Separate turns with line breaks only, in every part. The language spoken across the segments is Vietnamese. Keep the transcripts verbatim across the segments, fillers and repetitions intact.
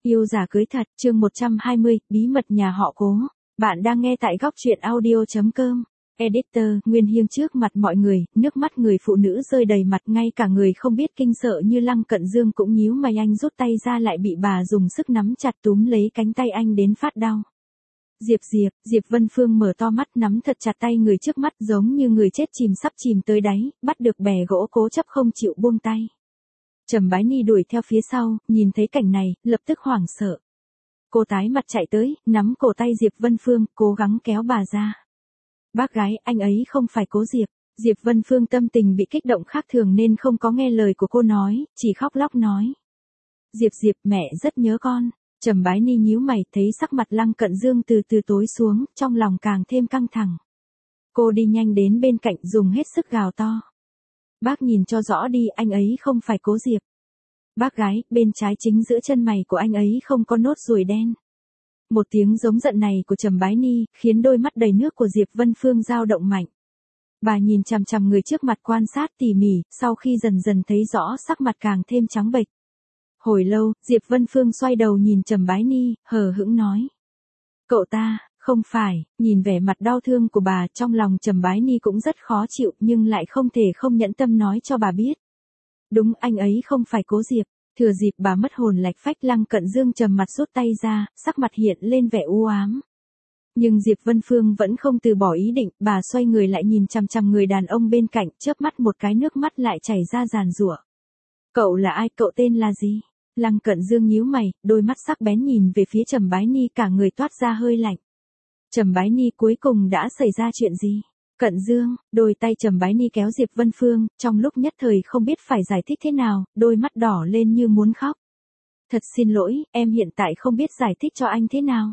Yêu giả cưới thật, chương một trăm hai mươi, bí mật nhà họ Cố. Bạn đang nghe tại góc truyện audio chấm com. Editor, Nguyên Hiên trước mặt mọi người, nước mắt người phụ nữ rơi đầy mặt, ngay cả người không biết kinh sợ như Lăng Cận Dương cũng nhíu mày. Anh rút tay ra lại bị bà dùng sức nắm chặt túm lấy cánh tay anh đến phát đau. Diệp Diệp, Diệp Vân Phương mở to mắt nắm thật chặt tay người trước mắt giống như người chết chìm sắp chìm tới đáy, bắt được bè gỗ cố chấp không chịu buông tay. Trầm Bái Ni đuổi theo phía sau, nhìn thấy cảnh này, lập tức hoảng sợ. Cô tái mặt chạy tới, nắm cổ tay Diệp Vân Phương, cố gắng kéo bà ra. Bác gái, anh ấy không phải Cố Diệp. Diệp Vân Phương tâm tình bị kích động khác thường nên không có nghe lời của cô nói, chỉ khóc lóc nói. Diệp Diệp, mẹ rất nhớ con. Trầm Bái Ni nhíu mày, thấy sắc mặt Lăng Cận Dương từ từ tối xuống, trong lòng càng thêm căng thẳng. Cô đi nhanh đến bên cạnh dùng hết sức gào to. Bác nhìn cho rõ đi, anh ấy không phải Cố Diệp. Bác gái, bên trái chính giữa chân mày của anh ấy không có nốt ruồi đen. Một tiếng giống giận này của Trầm Bái Ni, khiến đôi mắt đầy nước của Diệp Vân Phương dao động mạnh. Bà nhìn chằm chằm người trước mặt quan sát tỉ mỉ, sau khi dần dần thấy rõ sắc mặt càng thêm trắng bệch. Hồi lâu, Diệp Vân Phương xoay đầu nhìn Trầm Bái Ni, hờ hững nói. Cậu ta, không phải, nhìn vẻ mặt đau thương của bà, trong lòng Trầm Bái Ni cũng rất khó chịu nhưng lại không thể không nhẫn tâm nói cho bà biết. Đúng, anh ấy không phải Cố Diệp. Thừa dịp bà mất hồn lạch phách, Lăng Cận Dương trầm mặt rút tay ra, sắc mặt hiện lên vẻ u ám. Nhưng Diệp Vân Phương vẫn không từ bỏ ý định, bà xoay người lại nhìn chằm chằm người đàn ông bên cạnh, chớp mắt một cái nước mắt lại chảy ra giàn giụa. Cậu là ai, cậu tên là gì? Lăng Cận Dương nhíu mày, đôi mắt sắc bén nhìn về phía Trầm Bái Ni, cả người toát ra hơi lạnh. Trầm Bái Ni, cuối cùng đã xảy ra chuyện gì? Cận Dương, đôi tay Trầm Bái Ni kéo Diệp Vân Phương, trong lúc nhất thời không biết phải giải thích thế nào, đôi mắt đỏ lên như muốn khóc. Thật xin lỗi, em hiện tại không biết giải thích cho anh thế nào.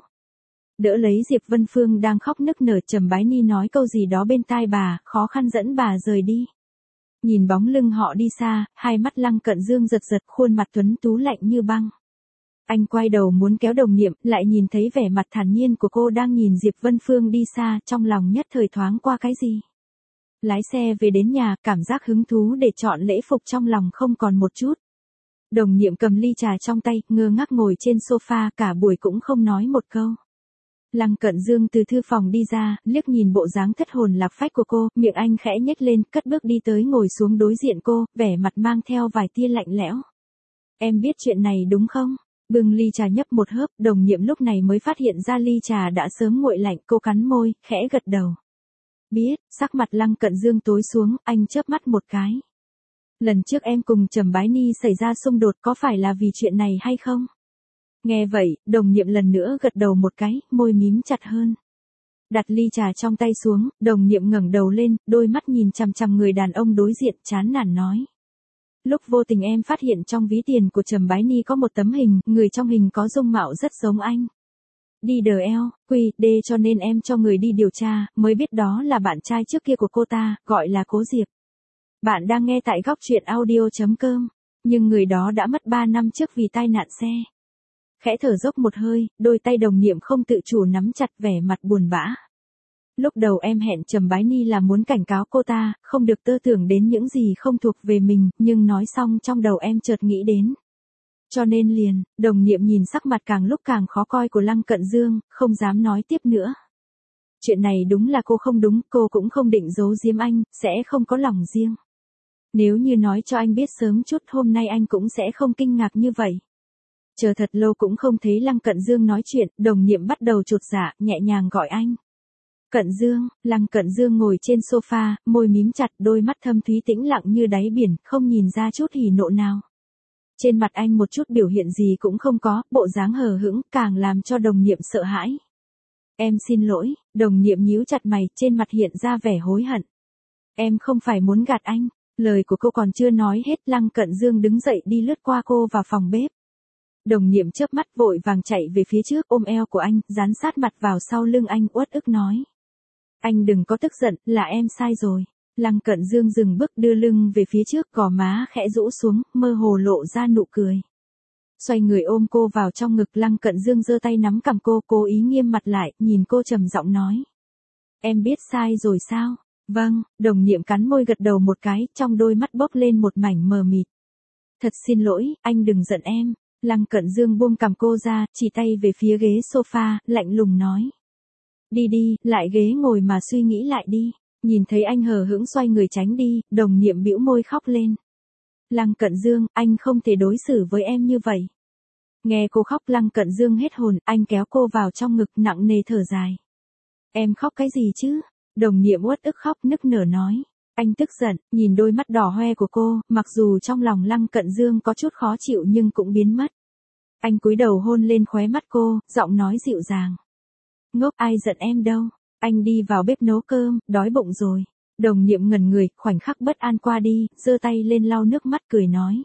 Đỡ lấy Diệp Vân Phương đang khóc nức nở, Trầm Bái Ni nói câu gì đó bên tai bà, khó khăn dẫn bà rời đi. Nhìn bóng lưng họ đi xa, hai mắt Lăng Cận Dương giật giật, khuôn mặt tuấn tú lạnh như băng. Anh quay đầu muốn kéo Đồng Niệm, lại nhìn thấy vẻ mặt thản nhiên của cô đang nhìn Diệp Vân Phương đi xa, trong lòng nhất thời thoáng qua cái gì. Lái xe về đến nhà, cảm giác hứng thú để chọn lễ phục trong lòng không còn một chút. Đồng Niệm cầm ly trà trong tay, ngơ ngác ngồi trên sofa, cả buổi cũng không nói một câu. Lăng Cận Dương từ thư phòng đi ra, liếc nhìn bộ dáng thất hồn lạc phách của cô, miệng anh khẽ nhếch lên, cất bước đi tới ngồi xuống đối diện cô, vẻ mặt mang theo vài tia lạnh lẽo. Em biết chuyện này đúng không? Bưng ly trà nhấp một hớp, Đồng Niệm lúc này mới phát hiện ra ly trà đã sớm nguội lạnh, cô cắn môi, khẽ gật đầu. Biết, sắc mặt Lăng Cận Dương tối xuống, anh chớp mắt một cái. Lần trước em cùng Trầm Bái Ni xảy ra xung đột có phải là vì chuyện này hay không? Nghe vậy, Đồng Niệm lần nữa gật đầu một cái, môi mím chặt hơn. Đặt ly trà trong tay xuống, Đồng Niệm ngẩng đầu lên, đôi mắt nhìn chằm chằm người đàn ông đối diện, chán nản nói. Lúc vô tình em phát hiện trong ví tiền của Trầm Bái Ni có một tấm hình, người trong hình có dung mạo rất giống anh. Đi đờ eo, quy, đê cho nên em cho người đi điều tra, mới biết đó là bạn trai trước kia của cô ta, gọi là Cố Diệp. Bạn đang nghe tại góc truyện audio chấm com, nhưng người đó đã mất ba năm trước vì tai nạn xe. Khẽ thở dốc một hơi, đôi tay Đồng Niệm không tự chủ nắm chặt, vẻ mặt buồn bã. Lúc đầu em hẹn Trầm Bái Ni là muốn cảnh cáo cô ta, không được tơ tưởng đến những gì không thuộc về mình, nhưng nói xong trong đầu em chợt nghĩ đến. Cho nên liền, Đồng Niệm nhìn sắc mặt càng lúc càng khó coi của Lăng Cận Dương, không dám nói tiếp nữa. Chuyện này đúng là cô không đúng, cô cũng không định giấu giếm anh, sẽ không có lòng riêng. Nếu như nói cho anh biết sớm chút hôm nay anh cũng sẽ không kinh ngạc như vậy. Chờ thật lâu cũng không thấy Lăng Cận Dương nói chuyện, Đồng Niệm bắt đầu chột dạ, nhẹ nhàng gọi anh. Cận Dương, Lăng Cận Dương ngồi trên sofa, môi mím chặt, đôi mắt thâm thúy tĩnh lặng như đáy biển, không nhìn ra chút hỉ nộ nào. Trên mặt anh một chút biểu hiện gì cũng không có, bộ dáng hờ hững, càng làm cho Đồng Niệm sợ hãi. Em xin lỗi, Đồng Niệm nhíu chặt mày, trên mặt hiện ra vẻ hối hận. Em không phải muốn gạt anh, lời của cô còn chưa nói hết, Lăng Cận Dương đứng dậy đi lướt qua cô vào phòng bếp. Đồng Niệm chớp mắt vội vàng chạy về phía trước, ôm eo của anh, dán sát mặt vào sau lưng anh, uất ức nói. Anh đừng có tức giận, là em sai rồi. Lăng Cận Dương dừng bước, đưa lưng về phía trước, gò má khẽ rũ xuống, mơ hồ lộ ra nụ cười. Xoay người ôm cô vào trong ngực, Lăng Cận Dương giơ tay nắm cằm cô, cố ý nghiêm mặt lại, nhìn cô trầm giọng nói. Em biết sai rồi sao? Vâng, Đồng Niệm cắn môi gật đầu một cái, trong đôi mắt bốc lên một mảnh mờ mịt. Thật xin lỗi, anh đừng giận em. Lăng Cận Dương buông cằm cô ra, chỉ tay về phía ghế sofa, lạnh lùng nói. Đi đi, lại ghế ngồi mà suy nghĩ lại đi. Nhìn thấy anh hờ hững xoay người tránh đi, Đồng Niệm bĩu môi khóc lên. Lăng Cận Dương, anh không thể đối xử với em như vậy. Nghe cô khóc Lăng Cận Dương hết hồn, anh kéo cô vào trong ngực nặng nề thở dài. Em khóc cái gì chứ? Đồng Niệm uất ức khóc nức nở nói. Anh tức giận, nhìn đôi mắt đỏ hoe của cô, mặc dù trong lòng Lăng Cận Dương có chút khó chịu nhưng cũng biến mất. Anh cúi đầu hôn lên khóe mắt cô, giọng nói dịu dàng. Ngốc, ai giận em đâu, anh đi vào bếp nấu cơm, đói bụng rồi. Đồng Niệm ngẩn người, khoảnh khắc bất an qua đi, giơ tay lên lau nước mắt cười nói.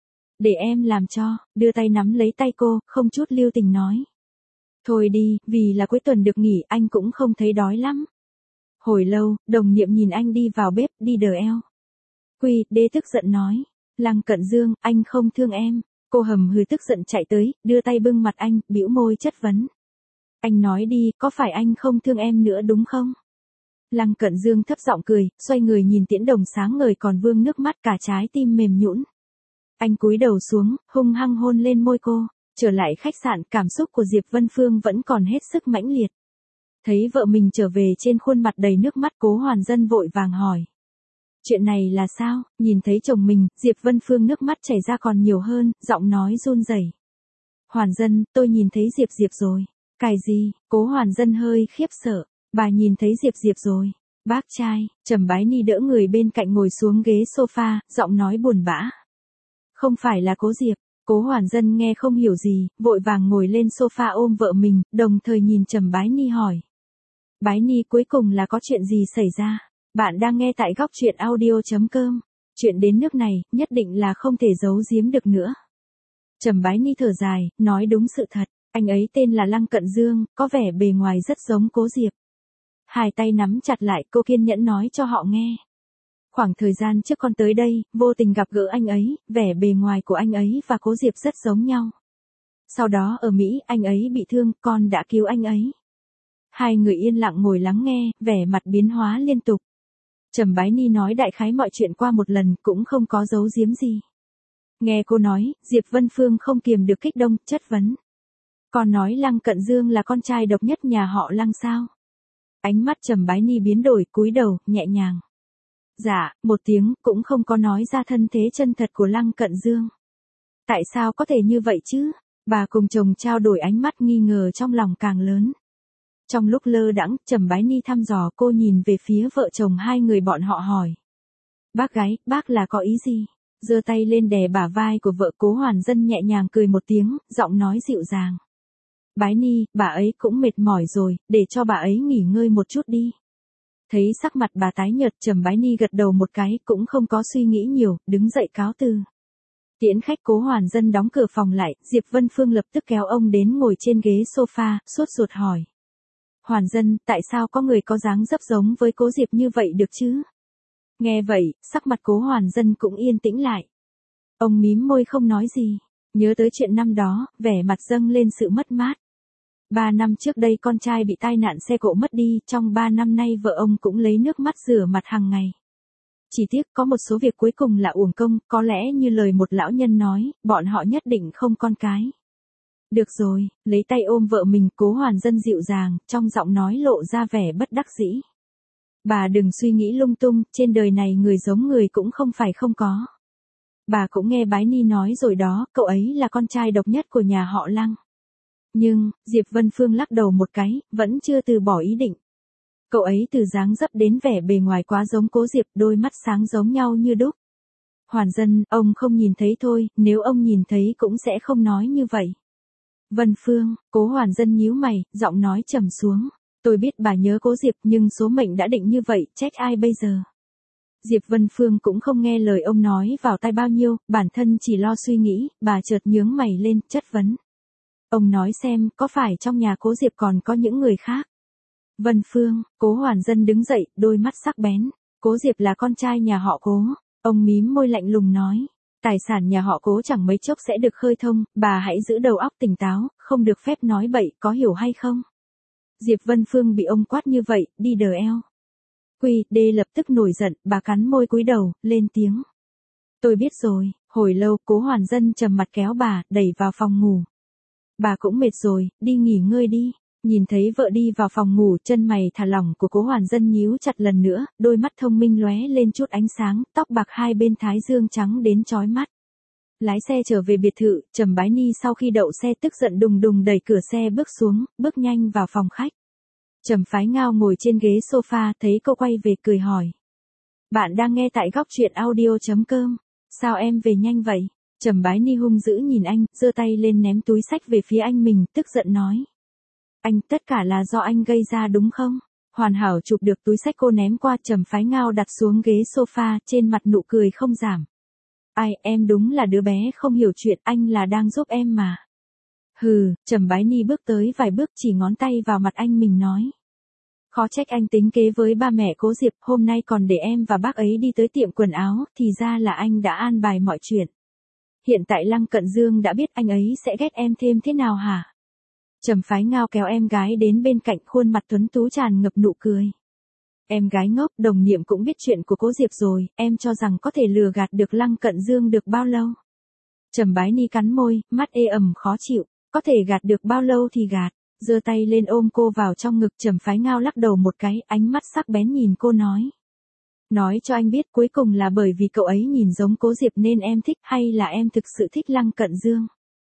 Để em làm cho, đưa tay nắm lấy tay cô, không chút lưu tình nói. Thôi đi, vì là cuối tuần được nghỉ anh cũng không thấy đói lắm. Hồi lâu, Đồng Niệm nhìn anh đi vào bếp, đi đờ eo. Quy, đế tức giận nói. Lăng Cận Dương, anh không thương em. Cô hầm hừ tức giận chạy tới, đưa tay bưng mặt anh, bĩu môi chất vấn. Anh nói đi, có phải anh không thương em nữa đúng không? Lăng Cận Dương thấp giọng cười, xoay người nhìn Tiễn Đồng sáng ngời còn vương nước mắt cả trái tim mềm nhũn. Anh cúi đầu xuống, hung hăng hôn lên môi cô. Trở lại khách sạn, cảm xúc của Diệp Vân Phương vẫn còn hết sức mãnh liệt. Thấy vợ mình trở về trên khuôn mặt đầy nước mắt Cố Hoàn Dân vội vàng hỏi. Chuyện này là sao? Nhìn thấy chồng mình, Diệp Vân Phương nước mắt chảy ra còn nhiều hơn, giọng nói run rẩy. Hoàn Dân, tôi nhìn thấy Diệp Diệp rồi. Cái gì? Cố Hoàn Dân hơi khiếp sợ. Bà nhìn thấy Diệp Diệp rồi. Bác trai, Trầm Bái Ni đỡ người bên cạnh ngồi xuống ghế sofa, giọng nói buồn bã. Không phải là Cố Diệp. Cố Hoàn Dân nghe không hiểu gì, vội vàng ngồi lên sofa ôm vợ mình, đồng thời nhìn Trầm Bái Ni hỏi. Bái Ni cuối cùng là có chuyện gì xảy ra? Bạn đang nghe tại góc truyện audio chấm com. Chuyện đến nước này, nhất định là không thể giấu giếm được nữa. Trầm Bái Ni thở dài, nói đúng sự thật, anh ấy tên là Lăng Cận Dương, có vẻ bề ngoài rất giống Cố Diệp. Hai tay nắm chặt lại, cô kiên nhẫn nói cho họ nghe. Khoảng thời gian trước con tới đây, vô tình gặp gỡ anh ấy, vẻ bề ngoài của anh ấy và Cố Diệp rất giống nhau. Sau đó ở Mỹ, anh ấy bị thương, con đã cứu anh ấy. Hai người yên lặng ngồi lắng nghe, vẻ mặt biến hóa liên tục. Trầm Bái Ni nói đại khái mọi chuyện qua một lần, cũng không có giấu giếm gì. Nghe cô nói, Diệp Vân Phương không kiềm được kích động, chất vấn. Con nói Lăng Cận Dương là con trai độc nhất nhà họ Lăng sao? Ánh mắt Trầm Bái Ni biến đổi, cúi đầu, nhẹ nhàng. Dạ, một tiếng, cũng không có nói ra thân thế chân thật của Lăng Cận Dương. Tại sao có thể như vậy chứ? Bà cùng chồng trao đổi ánh mắt nghi ngờ trong lòng càng lớn. Trong lúc lơ đãng, Trầm Bái Ni thăm dò cô nhìn về phía vợ chồng hai người bọn họ hỏi. Bác gái, bác là có ý gì? Giơ tay lên đè bả vai của vợ Cố Hoàn Dân nhẹ nhàng cười một tiếng, giọng nói dịu dàng. Bái Ni, bà ấy cũng mệt mỏi rồi, để cho bà ấy nghỉ ngơi một chút đi. Thấy sắc mặt bà tái nhợt, Trầm Bái Ni gật đầu một cái, cũng không có suy nghĩ nhiều, đứng dậy cáo từ. Tiễn khách Cố Hoàn Dân đóng cửa phòng lại, Diệp Vân Phương lập tức kéo ông đến ngồi trên ghế sofa, sốt ruột hỏi. Hoàn Dân, tại sao có người có dáng dấp giống với Cố Diệp như vậy được chứ? Nghe vậy, sắc mặt Cố Hoàn Dân cũng yên tĩnh lại. Ông mím môi không nói gì, nhớ tới chuyện năm đó, vẻ mặt dâng lên sự mất mát. Ba năm trước đây con trai bị tai nạn xe cộ mất đi, trong ba năm nay vợ ông cũng lấy nước mắt rửa mặt hàng ngày. Chỉ tiếc có một số việc cuối cùng là uổng công, có lẽ như lời một lão nhân nói, bọn họ nhất định không con cái. Được rồi, lấy tay ôm vợ mình, Cố Hoàn Dân dịu dàng, trong giọng nói lộ ra vẻ bất đắc dĩ. Bà đừng suy nghĩ lung tung, trên đời này người giống người cũng không phải không có. Bà cũng nghe Bái Ni nói rồi đó, cậu ấy là con trai độc nhất của nhà họ Lăng. Nhưng, Diệp Vân Phương lắc đầu một cái, vẫn chưa từ bỏ ý định. Cậu ấy từ dáng dấp đến vẻ bề ngoài quá giống Cố Diệp, đôi mắt sáng giống nhau như đúc. Hoàn Dân, ông không nhìn thấy thôi, nếu ông nhìn thấy cũng sẽ không nói như vậy. Vân Phương, Cố Hoàn Dân nhíu mày, giọng nói trầm xuống. Tôi biết bà nhớ Cố Diệp nhưng số mệnh đã định như vậy, trách ai bây giờ? Diệp Vân Phương cũng không nghe lời ông nói vào tai bao nhiêu, bản thân chỉ lo suy nghĩ, bà chợt nhướng mày lên, chất vấn. Ông nói xem, có phải trong nhà Cố Diệp còn có những người khác? Vân Phương, Cố Hoàn Dân đứng dậy, đôi mắt sắc bén. Cố Diệp là con trai nhà họ Cố. Ông mím môi lạnh lùng nói. Tài sản nhà họ Cố chẳng mấy chốc sẽ được khơi thông, bà hãy giữ đầu óc tỉnh táo, không được phép nói bậy, có hiểu hay không? Diệp Vân Phương bị ông quát như vậy, đi đờ eo. Quy, đê lập tức nổi giận, bà cắn môi cúi đầu, lên tiếng. Tôi biết rồi, Hồi lâu, Cố Hoàn Dân trầm mặt kéo bà, đẩy vào phòng ngủ. Bà cũng mệt rồi, đi nghỉ ngơi đi. Nhìn thấy vợ đi vào phòng ngủ, chân mày thả lỏng của Cố Hoàn Dân nhíu chặt lần nữa, đôi mắt thông minh lóe lên chút ánh sáng, tóc bạc hai bên thái dương trắng đến chói mắt. Lái xe trở về biệt thự, Trầm Bái Ni sau khi đậu xe tức giận đùng đùng đẩy cửa xe bước xuống, bước nhanh vào phòng khách. Trầm Phái Ngao ngồi trên ghế sofa, thấy cô quay về cười hỏi. Bạn đang nghe tại góc truyện audio chấm com. Sao em về nhanh vậy? Trầm Bái Ni hung dữ nhìn anh, giơ tay lên ném túi xách về phía anh mình, tức giận nói. Anh, tất cả là do anh gây ra đúng không? Hoàn hảo chụp được túi xách cô ném qua, Trầm Phái Ngao đặt xuống ghế sofa, trên mặt nụ cười không giảm. Ai, em đúng là đứa bé không hiểu chuyện, anh là đang giúp em mà. Hừ, Trầm Bái Ni bước tới vài bước chỉ ngón tay vào mặt anh mình nói. Khó trách anh tính kế với ba mẹ Cố Diệp, hôm nay còn để em và bác ấy đi tới tiệm quần áo, thì ra là anh đã an bài mọi chuyện. Hiện tại Lăng Cận Dương đã biết anh ấy sẽ ghét em thêm thế nào hả? Trầm Phái Ngao kéo em gái đến bên cạnh, khuôn mặt tuấn tú tràn ngập nụ cười. Em gái ngốc, đồng niệm cũng biết chuyện của Cố Diệp rồi, em cho rằng có thể lừa gạt được Lăng Cận Dương được bao lâu? Trầm Bái Ni cắn môi, mắt ê ẩm khó chịu, có thể gạt được bao lâu thì gạt, giơ tay lên ôm cô vào trong ngực. Trầm Phái Ngao lắc đầu một cái, ánh mắt sắc bén nhìn cô nói. Nói cho anh biết cuối cùng là bởi vì cậu ấy nhìn giống Cố Diệp nên em thích, hay là em thực sự thích Lăng Cận Dương?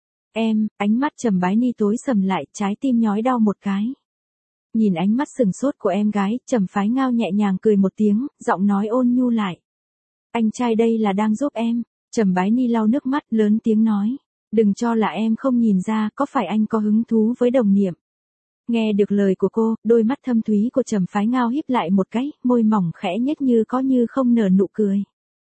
Em, ánh mắt Trầm Bái Ni tối sầm lại, trái tim nhói đau một cái. Nhìn ánh mắt sừng sốt của em gái, Trầm Phái Ngao nhẹ nhàng cười một tiếng, giọng nói ôn nhu lại. Anh trai đây là đang giúp em. Trầm Bái Ni lau nước mắt, lớn tiếng nói. Đừng cho là em không nhìn ra, có phải anh có hứng thú với đồng niệm? Nghe được lời của cô, đôi mắt thâm thúy của Trầm Phái Ngao híp lại một cái, môi mỏng khẽ nhếch như có như không nở nụ cười.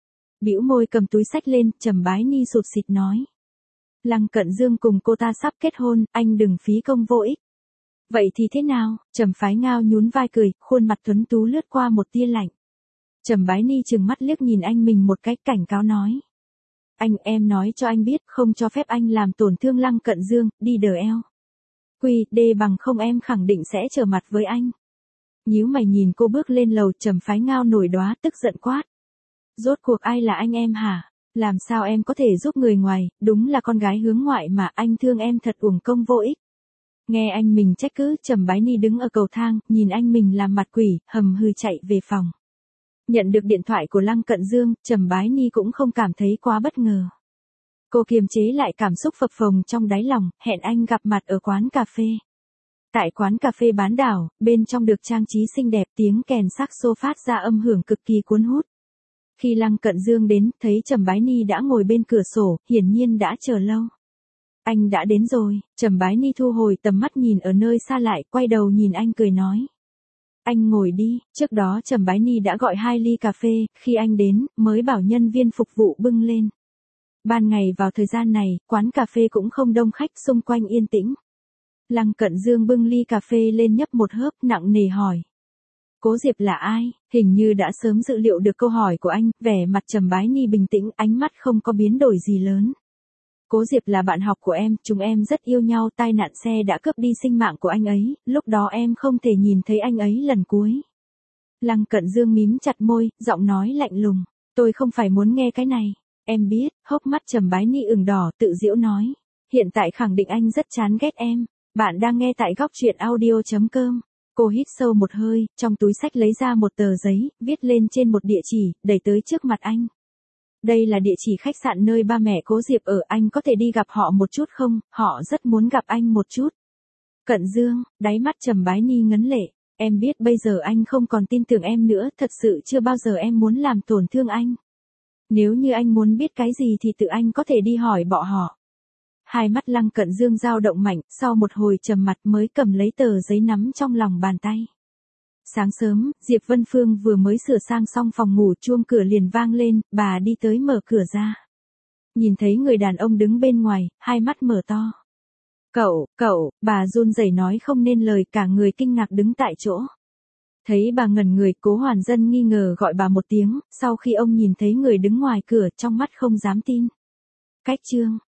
Bĩu môi cầm túi xách lên, Trầm Bái Ni sụt sịt nói. Lăng Cận Dương cùng cô ta sắp kết hôn, anh đừng phí công vô ích. Vậy thì thế nào? Trầm Phái Ngao nhún vai cười, khuôn mặt tuấn tú lướt qua một tia lạnh. Trầm Bái Ni trừng mắt liếc nhìn anh mình một cái, cảnh cáo nói. Anh, em nói cho anh biết, không cho phép anh làm tổn thương Lăng Cận Dương, đi đờ eo. Quy, đê bằng không em khẳng định sẽ trở mặt với anh. Nhíu mày nhìn cô bước lên lầu, Trầm Phái Ngao nổi đoá, tức giận quát. Rốt cuộc ai là anh em hả? Làm sao em có thể giúp người ngoài, đúng là con gái hướng ngoại mà, anh thương em thật uổng công vô ích. Nghe anh mình trách cứ, Trầm Bái Ni đứng ở cầu thang, nhìn anh mình làm mặt quỷ, hầm hừ chạy về phòng. Nhận được điện thoại của Lăng Cận Dương, Trầm Bái Ni cũng không cảm thấy quá bất ngờ. Cô kiềm chế lại cảm xúc phập phồng trong đáy lòng, hẹn anh gặp mặt ở quán cà phê. Tại quán cà phê bán đảo, bên trong được trang trí xinh đẹp, tiếng kèn saxo phát ra âm hưởng cực kỳ cuốn hút. Khi Lăng Cận Dương đến, thấy Trầm Bái Ni đã ngồi bên cửa sổ, hiển nhiên đã chờ lâu. Anh đã đến rồi. Trầm Bái Ni thu hồi tầm mắt nhìn ở nơi xa lại, quay đầu nhìn anh cười nói. Anh ngồi đi. Trước đó Trầm Bái Ni đã gọi hai ly cà phê, khi anh đến, mới bảo nhân viên phục vụ bưng lên. Ban ngày vào thời gian này, quán cà phê cũng không đông khách, xung quanh yên tĩnh. Lăng Cận Dương bưng ly cà phê lên nhấp một hớp, nặng nề hỏi. Cố Diệp là ai? Hình như đã sớm dự liệu được câu hỏi của anh, vẻ mặt Trầm Bái Ni bình tĩnh, ánh mắt không có biến đổi gì lớn. Cố Diệp là bạn học của em, chúng em rất yêu nhau, tai nạn xe đã cướp đi sinh mạng của anh ấy, lúc đó em không thể nhìn thấy anh ấy lần cuối. Lăng Cận Dương mím chặt môi, giọng nói lạnh lùng, tôi không phải muốn nghe cái này, em biết. Hốc mắt Trầm Bái Ni ửng đỏ, tự giễu nói, hiện tại khẳng định anh rất chán ghét em. Bạn đang nghe tại góc truyện audio chấm com. Cô hít sâu một hơi, trong túi xách lấy ra một tờ giấy, viết lên trên một địa chỉ, đẩy tới trước mặt anh. Đây là địa chỉ khách sạn nơi ba mẹ Cố Diệp ở, anh có thể đi gặp họ một chút không, họ rất muốn gặp anh một chút. Cận Dương, đáy mắt Trầm Bái Ni ngấn lệ, em biết bây giờ anh không còn tin tưởng em nữa, thật sự chưa bao giờ em muốn làm tổn thương anh. Nếu như anh muốn biết cái gì thì tự anh có thể đi hỏi bọn họ. Hai mắt Lăng Cận Dương dao động mạnh, sau một hồi trầm mặt mới cầm lấy tờ giấy nắm trong lòng bàn tay. Sáng sớm, Diệp Vân Phương vừa mới sửa sang xong phòng ngủ, chuông cửa liền vang lên, bà đi tới mở cửa ra. Nhìn thấy người đàn ông đứng bên ngoài, hai mắt mở to. Cậu, cậu, bà run rẩy nói không nên lời, cả người kinh ngạc đứng tại chỗ. Thấy bà ngẩn người, Cố Hoàn Dân nghi ngờ gọi bà một tiếng, sau khi ông nhìn thấy người đứng ngoài cửa, trong mắt không dám tin. Cách chương,